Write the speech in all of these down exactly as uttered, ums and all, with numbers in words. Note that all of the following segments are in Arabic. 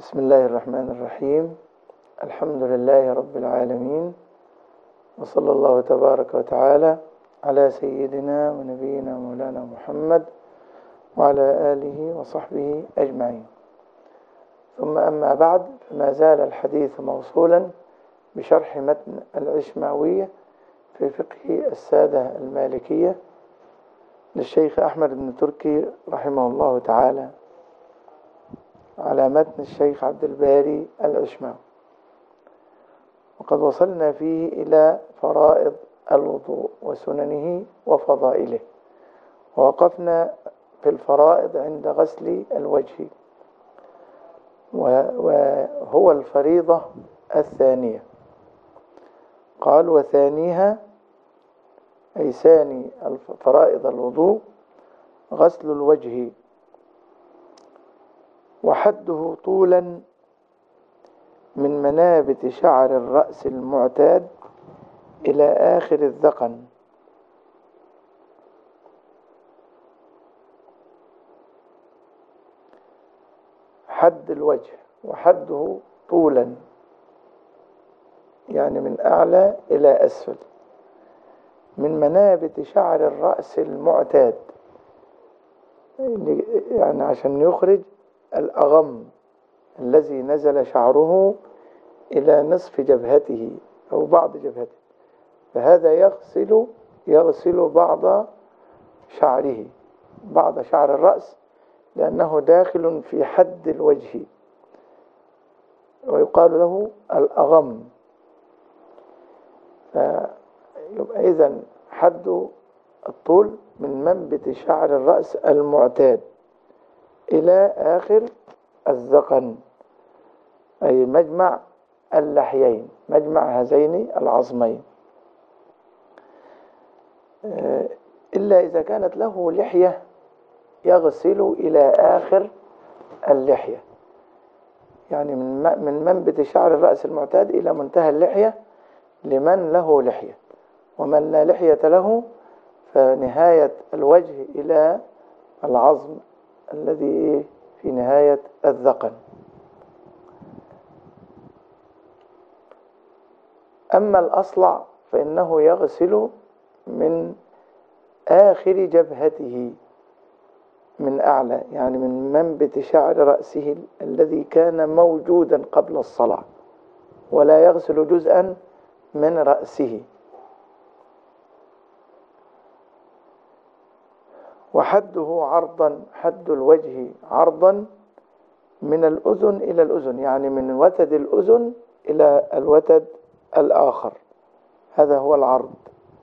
بسم الله الرحمن الرحيم. الحمد لله رب العالمين، وصلى الله تبارك وتعالى على سيدنا ونبينا مولانا محمد وعلى آله وصحبه أجمعين. ثم أما بعد، فما زال الحديث موصولا بشرح متن العشماوية في فقه السادة المالكية للشيخ أحمد بن تركي رحمه الله تعالى على متن الشيخ عبد الباري العشماوي. وقد وصلنا فيه إلى فرائض الوضوء وسننه وفضائله، ووقفنا في الفرائض عند غسل الوجه، وهو الفريضة الثانية. قال: وثانيها، أي ثاني فرائض الوضوء، غسل الوجه، وحده طولا من منابت شعر الرأس المعتاد إلى آخر الذقن. حد الوجه، وحده طولا يعني من أعلى إلى أسفل، من منابت شعر الرأس المعتاد، يعني عشان يخرج الأغم الذي نزل شعره إلى نصف جبهته أو بعض جبهته، فهذا يغسل يغسل بعض شعره، بعض شعر الرأس، لأنه داخل في حد الوجه، ويقال له الأغم. فيبقى إذن حد الطول من منبت شعر الرأس المعتاد إلى آخر الذقن، أي مجمع اللحيين، مجمع هذين العظمين، إلا إذا كانت له لحية يغسل إلى آخر اللحية، يعني من منبت شعر الرأس المعتاد إلى منتهى اللحية لمن له لحية، ومن لا لحية له فنهاية الوجه إلى العظم الذي في نهاية الذقن. أما الأصلع فإنه يغسل من آخر جبهته من أعلى، يعني من منبت شعر رأسه الذي كان موجودا قبل الصلاة، ولا يغسل جزءا من رأسه. وحده عرضا، حد الوجه عرضا من الأذن إلى الأذن، يعني من وتد الأذن إلى الوتد الآخر، هذا هو العرض.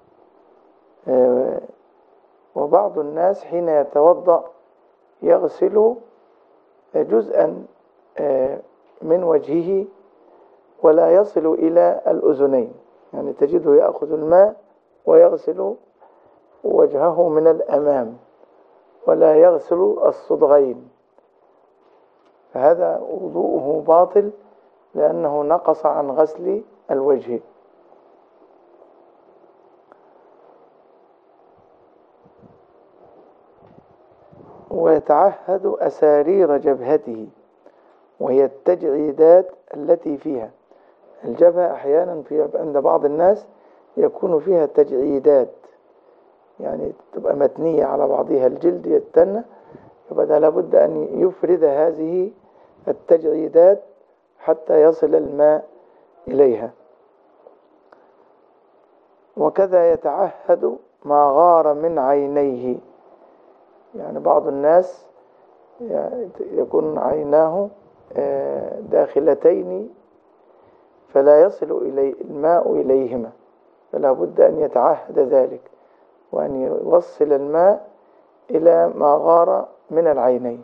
وبعض الناس حين يتوضأ يغسل جزءا من وجهه ولا يصل إلى الأذنين، يعني تجده يأخذ الماء ويغسل وجهه من الأمام ولا يغسل الصدغين، فهذا وضوءه باطل لأنه نقص عن غسل الوجه. ويتعهد أسارير جبهته، وهي التجعيدات التي فيها الجبهة. أحيانا في عند بعض الناس يكون فيها تجعيدات، يعني تبقى متنية على بعضها، الجلد يتنى، يبقى لابد أن يفرد هذه التجعيدات حتى يصل الماء إليها. وكذا يتعهد ما غار من عينيه، يعني بعض الناس يكون عيناه داخلتين فلا يصل إلي الماء إليهما، فلا بد أن يتعهد ذلك، وأن يوصل الماء إلى ما غار من العينين.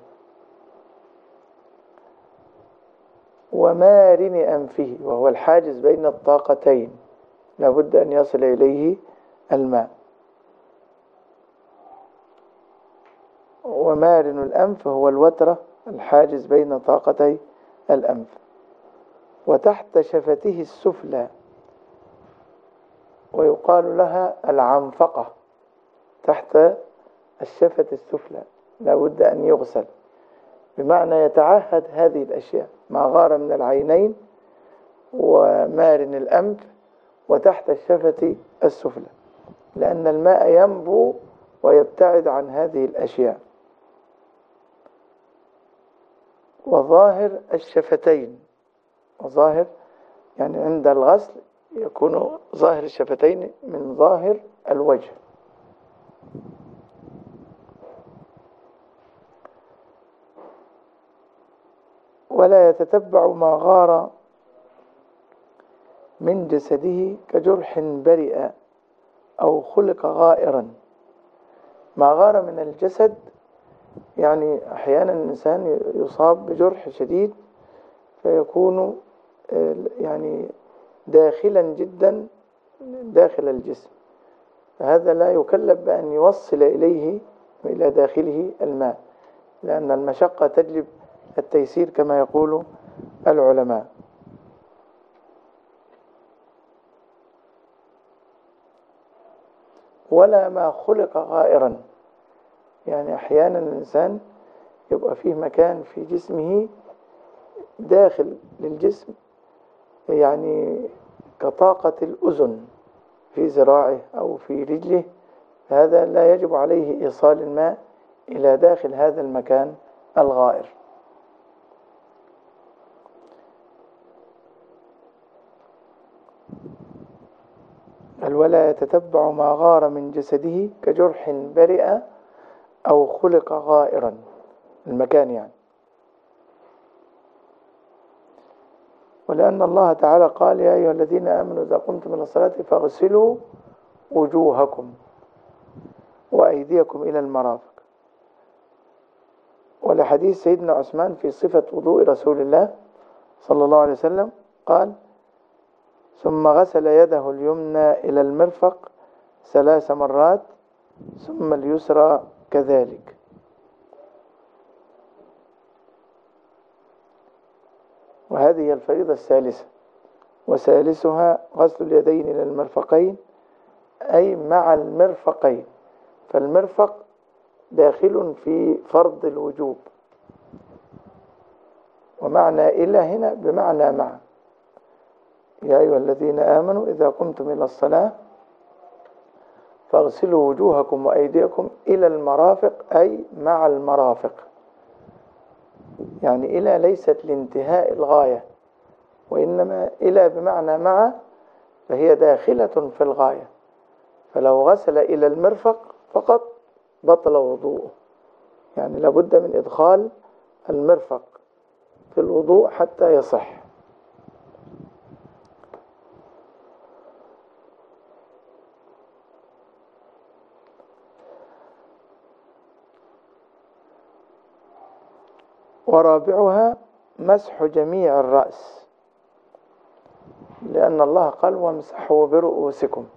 ومارن أنفه، وهو الحاجز بين الطاقتين، لا بد أن يصل إليه الماء. ومارن الأنف هو الوترة الحاجز بين طاقتي الأنف. وتحت شفته السفلى، ويقال لها العنفقة، تحت الشفة السفلى لا بد أن يغسل، بمعنى يتعهد هذه الأشياء، ما غار من العينين ومارن الأنف وتحت الشفة السفلى، لأن الماء ينبو ويبتعد عن هذه الأشياء. وظاهر الشفتين، وظاهر يعني عند الغسل يكون ظاهر الشفتين من ظاهر الوجه. ولا يتتبع ما غار من جسده كجرح برئ أو خلق غائرا. ما غار من الجسد يعني أحيانا الإنسان يصاب بجرح شديد فيكون يعني داخلا جدا داخل الجسم، فهذا لا يكلف بأن يوصل إليه إلى داخله الماء، لأن المشقة تجلب التيسير كما يقول العلماء. ولا ما خلق غائرا، يعني أحيانا الإنسان يبقى فيه مكان في جسمه داخل للجسم يعني كطاقة الأذن في ذراعه أو في رجله، هذا لا يجب عليه إيصال الماء إلى داخل هذا المكان الغائر. ولا يتتبع ما غار من جسده كجرح برئ أو خلق غائرا، المكان يعني. ولأن الله تعالى قال يا أيها الذين آمنوا إذا قمتم إلى الصلاة فاغسلوا وجوهكم وأيديكم إلى المرافق. ولحديث سيدنا عثمان في صفة وضوء رسول الله صلى الله عليه وسلم قال ثم غسل يده اليمنى إلى المرفق ثلاث مرات ثم اليسرى كذلك. وهذه الفريضة الثالثة، وثالثها غسل اليدين إلى المرفقين أي مع المرفقين، فالمرفق داخل في فرض الوجوب، ومعنى إلى هنا بمعنى مع. يا أيها الذين آمنوا إذا قمتم إلى الصلاة فاغسلوا وجوهكم وأيديكم إلى المرافق أي مع المرافق، يعني إلى ليست لانتهاء الغاية، وإنما إلى بمعنى مع، فهي داخلة في الغاية. فلو غسل إلى المرفق فقط بطل وضوءه، يعني لابد من إدخال المرفق في الوضوء حتى يصح. ورابعها مسح جميع الرأس، لأن الله قال وامسحوا برؤوسكم.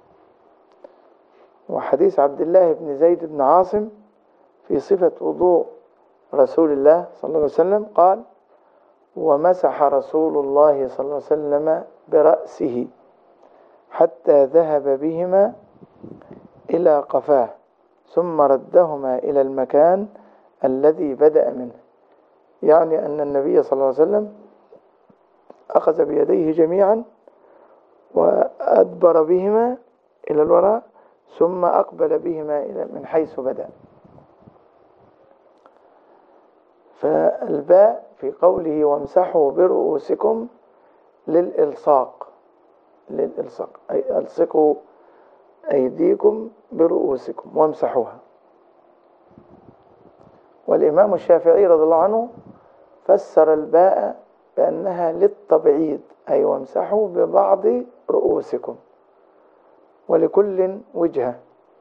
وحديث عبد الله بن زيد بن عاصم في صفة وضوء رسول الله صلى الله عليه وسلم قال ومسح رسول الله صلى الله عليه وسلم برأسه حتى ذهب بهما إلى قفاه ثم ردهما إلى المكان الذي بدأ منه، يعني أن النبي صلى الله عليه وسلم أخذ بيديه جميعا وأدبر بهما إلى الوراء ثم أقبل بهما إلى من حيث بدأ. فالباء في قوله وامسحوا برؤوسكم للإلصاق، للإلصاق أي ألصقوا أيديكم برؤوسكم وامسحوها. والإمام الشافعي رضي الله عنه فسر الباء بأنها للتبعيض أي وامسحوا ببعض رؤوسكم، ولكل وجهة.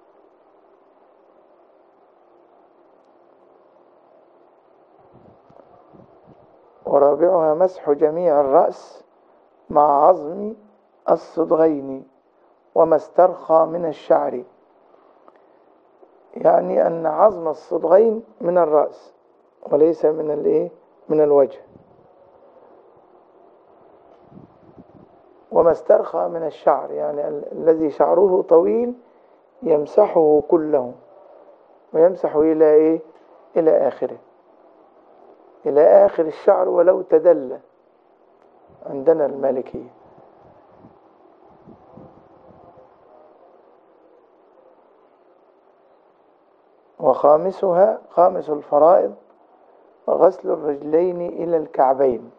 ورابعها مسح جميع الرأس مع عظم الصدغين وما استرخى من الشعر، يعني أن عظم الصدغين من الرأس وليس من الايه من الوجه. وما استرخى من الشعر يعني الذي شعره طويل يمسحه كله ويمسح إلى إيه إلى آخره، إلى آخر الشعر ولو تدلى عندنا المالكية. وخامسها خامس الفرائض غسل الرجلين إلى الكعبين،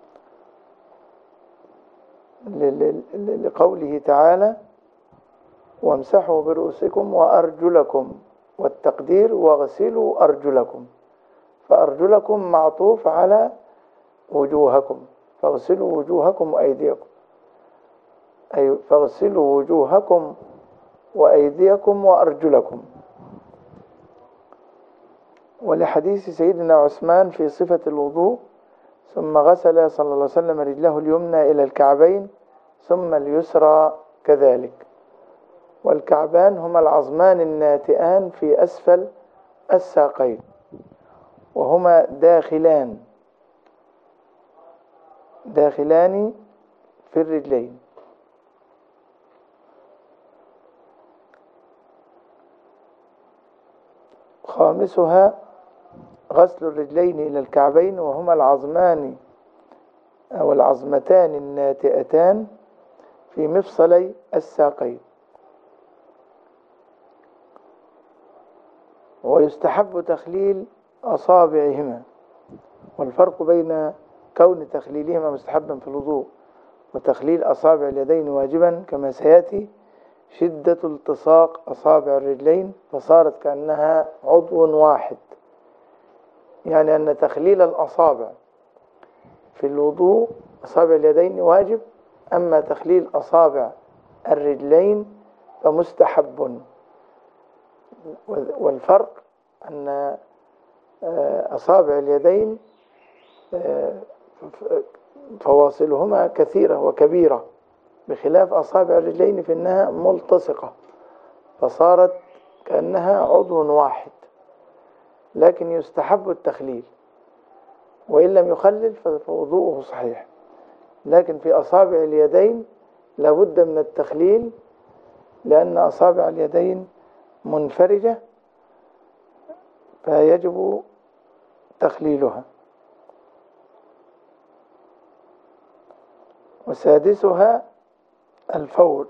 لقوله تعالى وامسحوا برؤوسكم وأرجلكم، والتقدير واغسلوا أرجلكم، فأرجلكم معطوف على وجوهكم، فاغسلوا وجوهكم وأيديكم، أي فاغسلوا وجوهكم وأيديكم وأرجلكم. ولحديث سيدنا عثمان في صفة الوضوء ثم غسل صلى الله عليه وسلم رجله اليمنى إلى الكعبين ثم اليسرى كذلك. والكعبان هما العظمان الناتئان في أسفل الساقين، وهما داخلان داخلان في الرجلين. خامسها غسل الرجلين إلى الكعبين، وهما العظمان أو العظمتان الناتئتان في مفصلي الساقين. ويستحب تخليل أصابعهما، والفرق بين كون تخليلهما مستحبا في الوضوء وتخليل أصابع اليدين واجبا كما سيأتي شدة التصاق أصابع الرجلين فصارت كأنها عضو واحد، يعني أن تخليل الأصابع في الوضوء أصابع اليدين واجب، أما تخليل أصابع الرجلين فمستحب. والفرق أن أصابع اليدين فواصلهما كثيرة وكبيرة، بخلاف أصابع الرجلين في أنها ملتصقة فصارت كأنها عضو واحد، لكن يستحب التخليل، وإن لم يخلل فوضوءه صحيح. لكن في أصابع اليدين لابد من التخليل، لأن أصابع اليدين منفرجة فيجب تخليلها. وسادسها الفور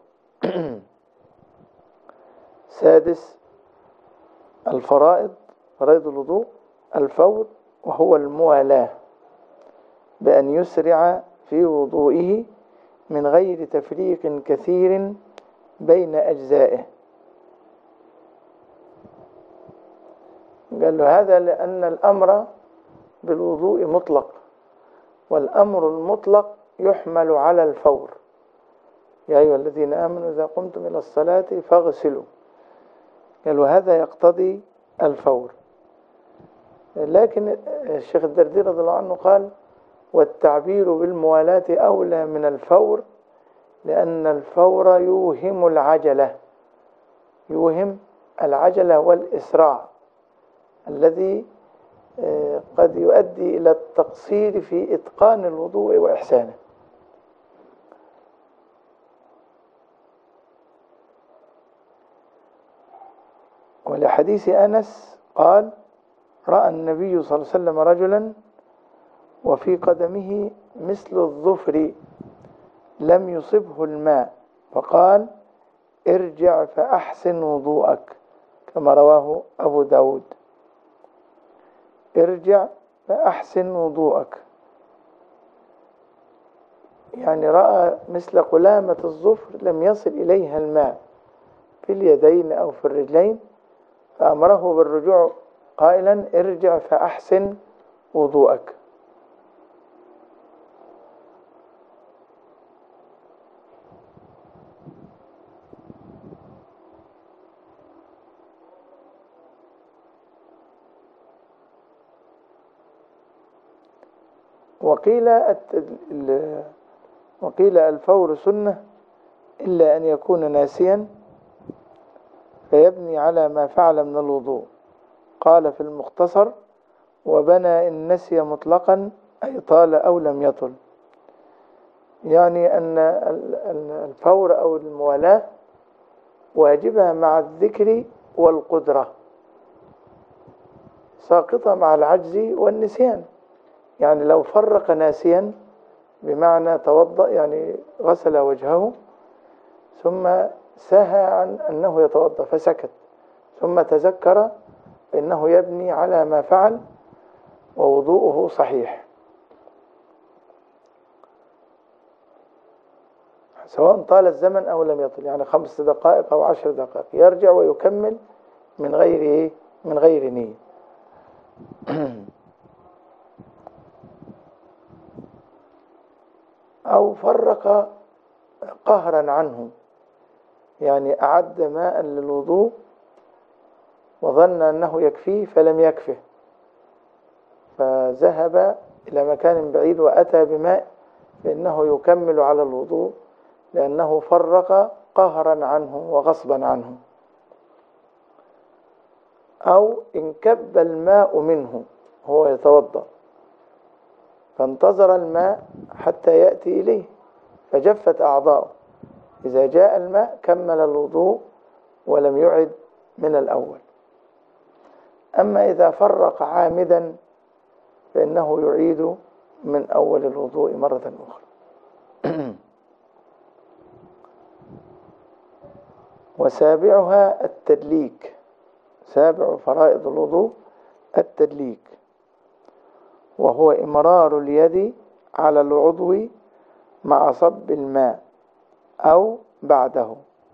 سادس الفرائض فرائض الوضوء الفور، وهو الموالاة، بأن يسرع في وضوئه من غير تفريق كثير بين أجزائه. قال له هذا لأن الأمر بالوضوء مطلق، والأمر المطلق يحمل على الفور. يا أيها الذين آمنوا إذا قمتم إلى الصلاة فاغسلوا، قال وهذا يقتضي الفور. لكن الشيخ الدردير رضي الله عنه قال والتعبير بالموالاة أولى من الفور، لأن الفور يوهم العجلة يوهم العجلة والإسراع الذي قد يؤدي إلى التقصير في إتقان الوضوء وإحسانه. ولحديث أنس قال رأى النبي صلى الله عليه وسلم رجلا وفي قدمه مثل الظفر لم يصبه الماء، فقال ارجع فأحسن وضوءك، كما رواه أبو داود. ارجع فأحسن وضوءك، يعني رأى مثل قلامة الظفر لم يصل إليها الماء في اليدين أو في الرجلين، فأمره بالرجوع قائلا ارجع فأحسن وضوءك. وقيل وقيل الفور سنة إلا أن يكون ناسيا فيبني على ما فعل من الوضوء. قال في المختصر وبنى إن نسي مطلقا أي طال أو لم يطل، يعني أن الفور أو الموالاة واجبة مع الذكر والقدرة، ساقطة مع العجز والنسيان. يعني لو فرق ناسيا بمعنى توضأ يعني غسل وجهه ثم سهى عن أنه يتوضأ فسكت ثم تذكر فإنه يبني على ما فعل ووضوءه صحيح، سواء طال الزمن أو لم يطل، يعني خمس دقائق أو عشر دقائق يرجع ويكمل من غير إيه؟ من غير نية. أو فرق قهرا عنه، يعني أعد ماء للوضوء وظن أنه يكفيه فلم يكفه فذهب إلى مكان بعيد وأتى بماء فإنه يكمل على الوضوء لأنه فرق قهرا عنه وغصبا عنه. أو انكب الماء منه هو يتوضأ فانتظر الماء حتى يأتي إليه فجفت أعضاؤه، إذا جاء الماء كمل الوضوء ولم يعد من الأول. أما إذا فرق عامدا فإنه يعيد من أول الوضوء مرة أخرى. وسابعها التدليك، سابع فرائض الوضوء التدليك، وهو إمرار اليد على العضو مع صب الماء أو بعده.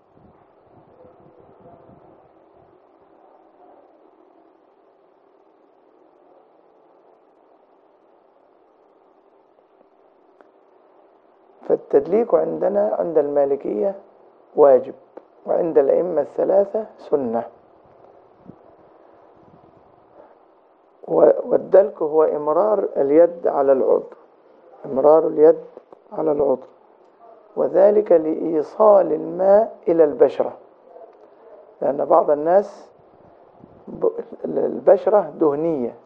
فالتدليك عندنا عند المالكية واجب، وعند الأئمة الثلاثة سنة. والدلك هو إمرار اليد على العضو، إمرار اليد على العضو، وذلك لإيصال الماء إلى البشرة، لأن بعض الناس البشرة دهنية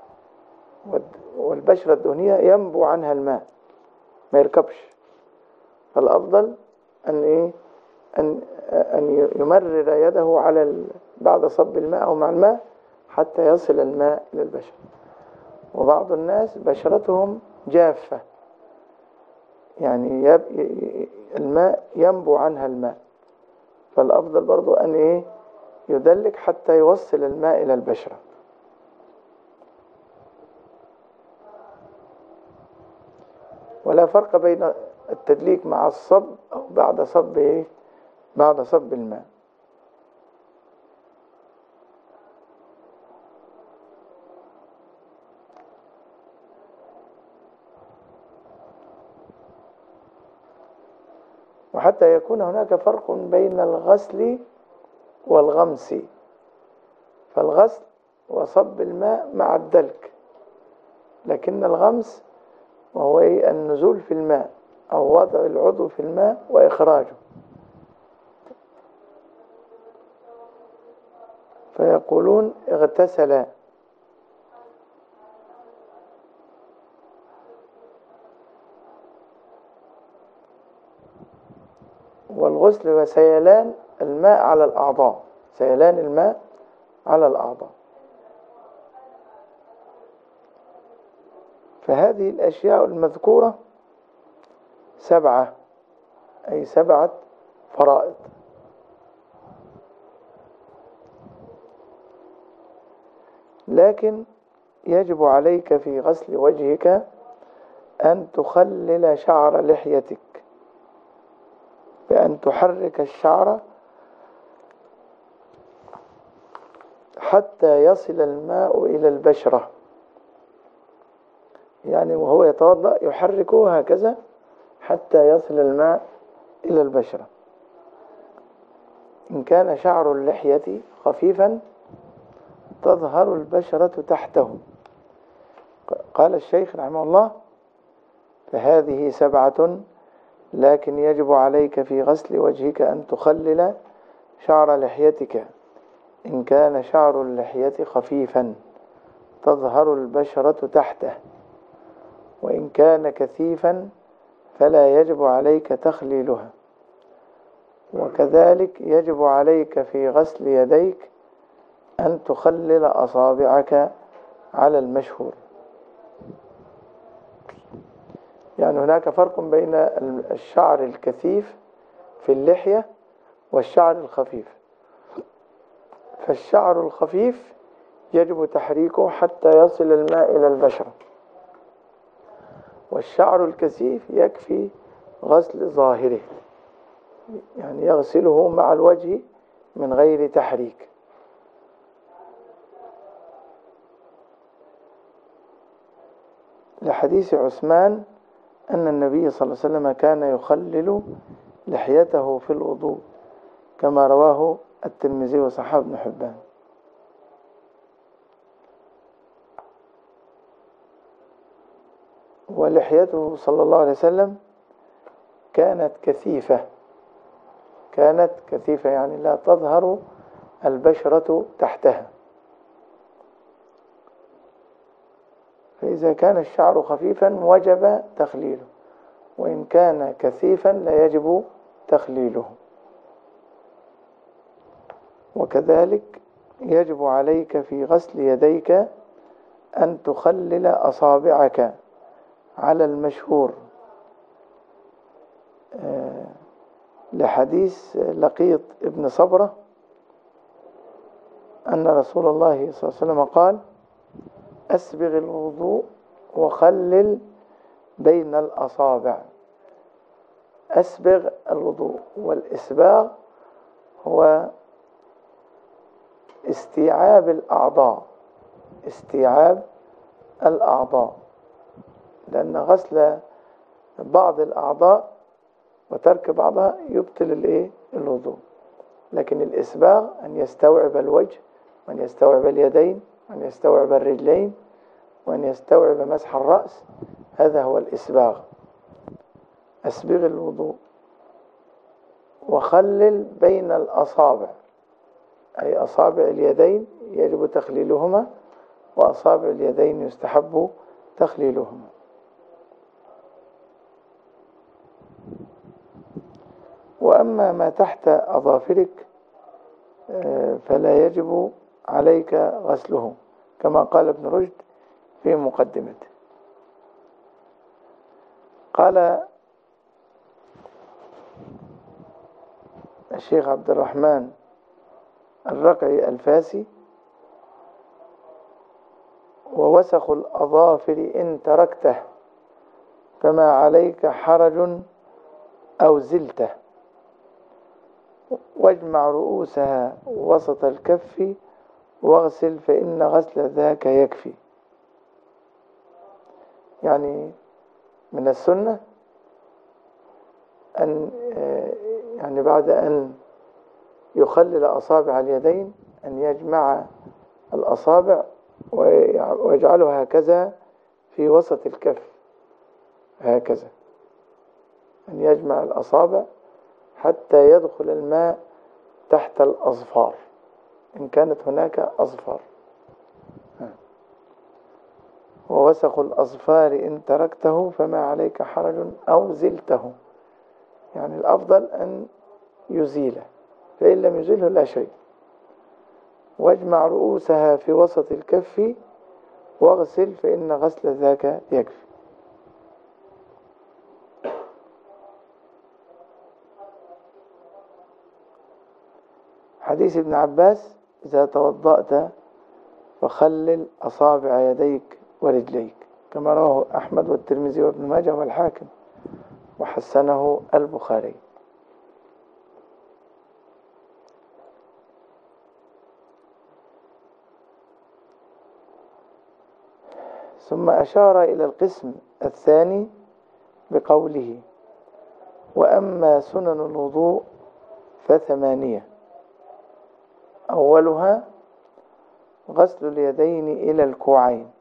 والبشرة الدهنية ينبو عنها الماء ما يركبش، فالأفضل أن إيه أن أن يمرر يده على بعد صب الماء أو مع الماء حتى يصل الماء إلى البشرة. وبعض الناس بشرتهم جافة، يعني يب الماء ينبو عنها الماء، فالأفضل برضو أن إيه يدلك حتى يوصل الماء إلى البشرة. ولا فرق بين التدليك مع الصب أو بعد صب إيه بعد صب الماء. وحتى يكون هناك فرق بين الغسل والغمس، فالغسل وصب الماء مع الدلك، لكن الغمس وهو إيه النزول في الماء أو وضع العضو في الماء وإخراجه. فيقولون اغتسل، والغسل وسيلان الماء على الأعضاء، سيلان الماء على الأعضاء. فهذه الأشياء المذكورة سبعة، أي سبعة فرائض. لكن يجب عليك في غسل وجهك أن تخلل شعر لحيتك بأن تحرك الشعر حتى يصل الماء إلى البشرة، يعني وهو يتوضأ يحركه هكذا حتى يصل الماء إلى البشرة. إن كان شعر اللحية خفيفا تظهر البشرة تحته. قال الشيخ رحمه الله: فهذه سبعة، لكن يجب عليك في غسل وجهك أن تخلل شعر لحيتك. إن كان شعر اللحية خفيفا تظهر البشرة تحته، وإن كان كثيفا فلا يجب عليك تخليلها. وكذلك يجب عليك في غسل يديك أن تخلل أصابعك على المشهور. يعني هناك فرق بين الشعر الكثيف في اللحية والشعر الخفيف. فالشعر الخفيف يجب تحريكه حتى يصل الماء إلى البشرة، والشعر الكثيف يكفي غسل ظاهره، يعني يغسله مع الوجه من غير تحريك. لحديث عثمان أن النبي صلى الله عليه وسلم كان يخلل لحيته في الوضوء، كما رواه الترمذي وصححه ابن حبان. ولحيته صلى الله عليه وسلم كانت كثيفة، كانت كثيفة يعني لا تظهر البشرة تحتها. فإذا كان الشعر خفيفا وجب تخليله، وإن كان كثيفا لا يجب تخليله. وكذلك يجب عليك في غسل يديك أن تخلل أصابعك على المشهور، لحديث لقيط ابن صبرة أن رسول الله صلى الله عليه وسلم قال: أسبغ الوضوء وخلل بين الأصابع. أسبغ الوضوء، والإسباغ هو استيعاب الأعضاء، استيعاب الأعضاء، لأن غسل بعض الأعضاء وترك بعضها يبطل الإيه؟ الوضوء. لكن الإسباغ أن يستوعب الوجه، وأن يستوعب اليدين، وأن يستوعب الرجلين، وأن يستوعب مسح الرأس، هذا هو الإسباغ. أسبغ الوضوء وخلل بين الأصابع، أي أصابع اليدين يجب تخليلهما، وأصابع اليدين يستحب تخليلهما. وأما ما تحت أظافرك فلا يجب عليك غسله، كما قال ابن رشد في مقدمته. قال الشيخ عبد الرحمن الرقعي الفاسي: ووسخ الأظافر إن تركته فما عليك حرج أو زلته، واجمع رؤوسها وسط الكف واغسل فإن غسل ذاك يكفي. يعني من السنة أن يعني بعد أن يخلل أصابع اليدين أن يجمع الأصابع ويجعلها هكذا في وسط الكف، هكذا أن يجمع الأصابع حتى يدخل الماء تحت الأظفار إن كانت هناك أظفار. ووسخ الأظفار إن تركته فما عليك حرج أو زلته، يعني الأفضل أن يزيله، فإن لم يزيله لا شيء. واجمع رؤوسها في وسط الكف واغسل فإن غسل ذاك يكفي. حديث ابن عباس: إذا توضأت فخلل أصابع يديك ورجليك، كما رواه أحمد والترمذي وابن ماجه والحاكم، وحسنه البخاري. ثم أشار إلى القسم الثاني بقوله: وأما سنن الوضوء فثمانية، أولها غسل اليدين إلى الكوعين،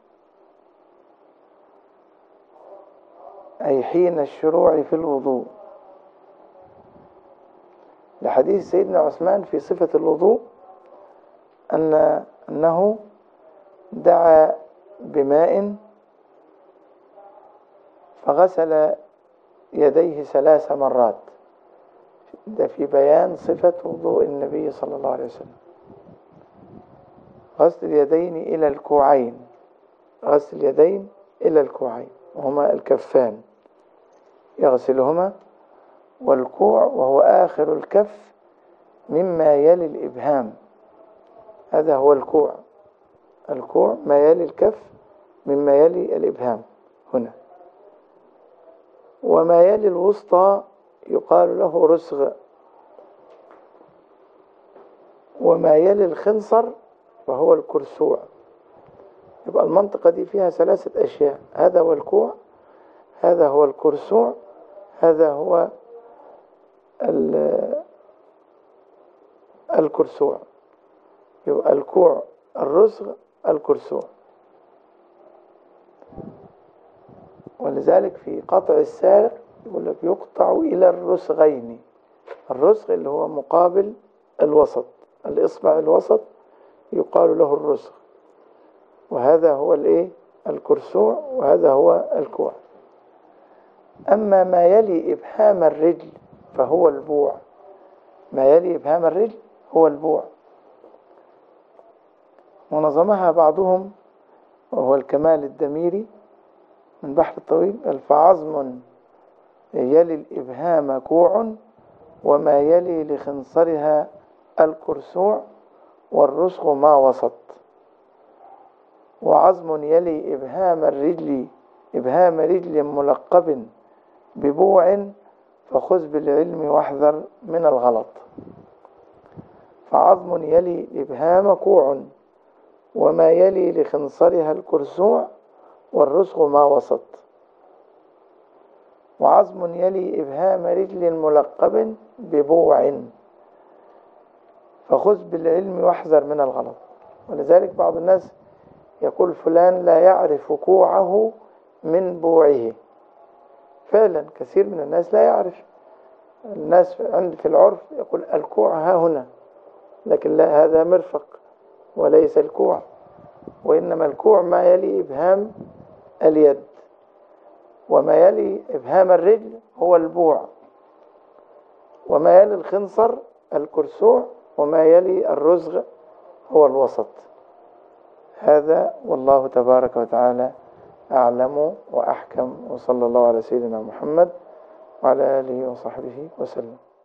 أي حين الشروع في الوضوء، لحديث سيدنا عثمان في صفة الوضوء أن أنه دعا بماء فغسل يديه ثلاث مرات. ده في بيان صفة وضوء النبي صلى الله عليه وسلم. غسل اليدين إلى الكوعين، غسل اليدين إلى الكوعين وهما الكفان، يغسلهما. والكوع وهو آخر الكف مما يلي الإبهام، هذا هو الكوع. الكوع ما يلي الكف مما يلي الإبهام هنا. وما يلي الوسطى يقال له رسغ. وما يلي الخنصر وهو الكرسوع. يبقى المنطقة دي فيها ثلاثة أشياء، هذا هو الكوع، هذا هو الكرسوع، هذا هو الكرسوع. يبقى الكوع، الرسغ، الكرسوع. ولذلك في قطع السارق يقول لك يقطع إلى الرسغين. الرسغ اللي هو مقابل الوسط، الإصبع الوسط يقال له الرسغ، وهذا هو الايه الكرسوع، وهذا هو الكوع. أما ما يلي إبهام الرجل فهو البوع. ما يلي إبهام الرجل هو البوع. ونظمها بعضهم وهو الكمال الدميري من بحر الطويل: فعظم يلي الإبهام كوع، وما يلي لخنصرها الكرسوع، والرسغ ما وسط. وعظم يلي إبهام الرجل إبهام رجل ملقب ببوع، فخذ بالعلم واحذر من الغلط. فعظم يلي الإبهام كوع، وما يلي لخنصرها الكرسوع، والرسغ ما وسط. وعظم يلي إبهام رجل ملقب ببوع، فخذ بالعلم واحذر من الغلط. ولذلك بعض الناس يقول فلان لا يعرف كوعه من بوعه. فعلا كثير من الناس لا يعرف. الناس عند في العرف يقول الكوع ها هنا، لكن لا، هذا مرفق وليس الكوع، وإنما الكوع ما يلي إبهام اليد، وما يلي إبهام الرجل هو البوع، وما يلي الخنصر الكرسوع، وما يلي الرسغ هو الوسط. هذا والله تبارك وتعالى أعلم وأحكم، وصلى الله على سيدنا محمد وعلى آله وصحبه وسلم.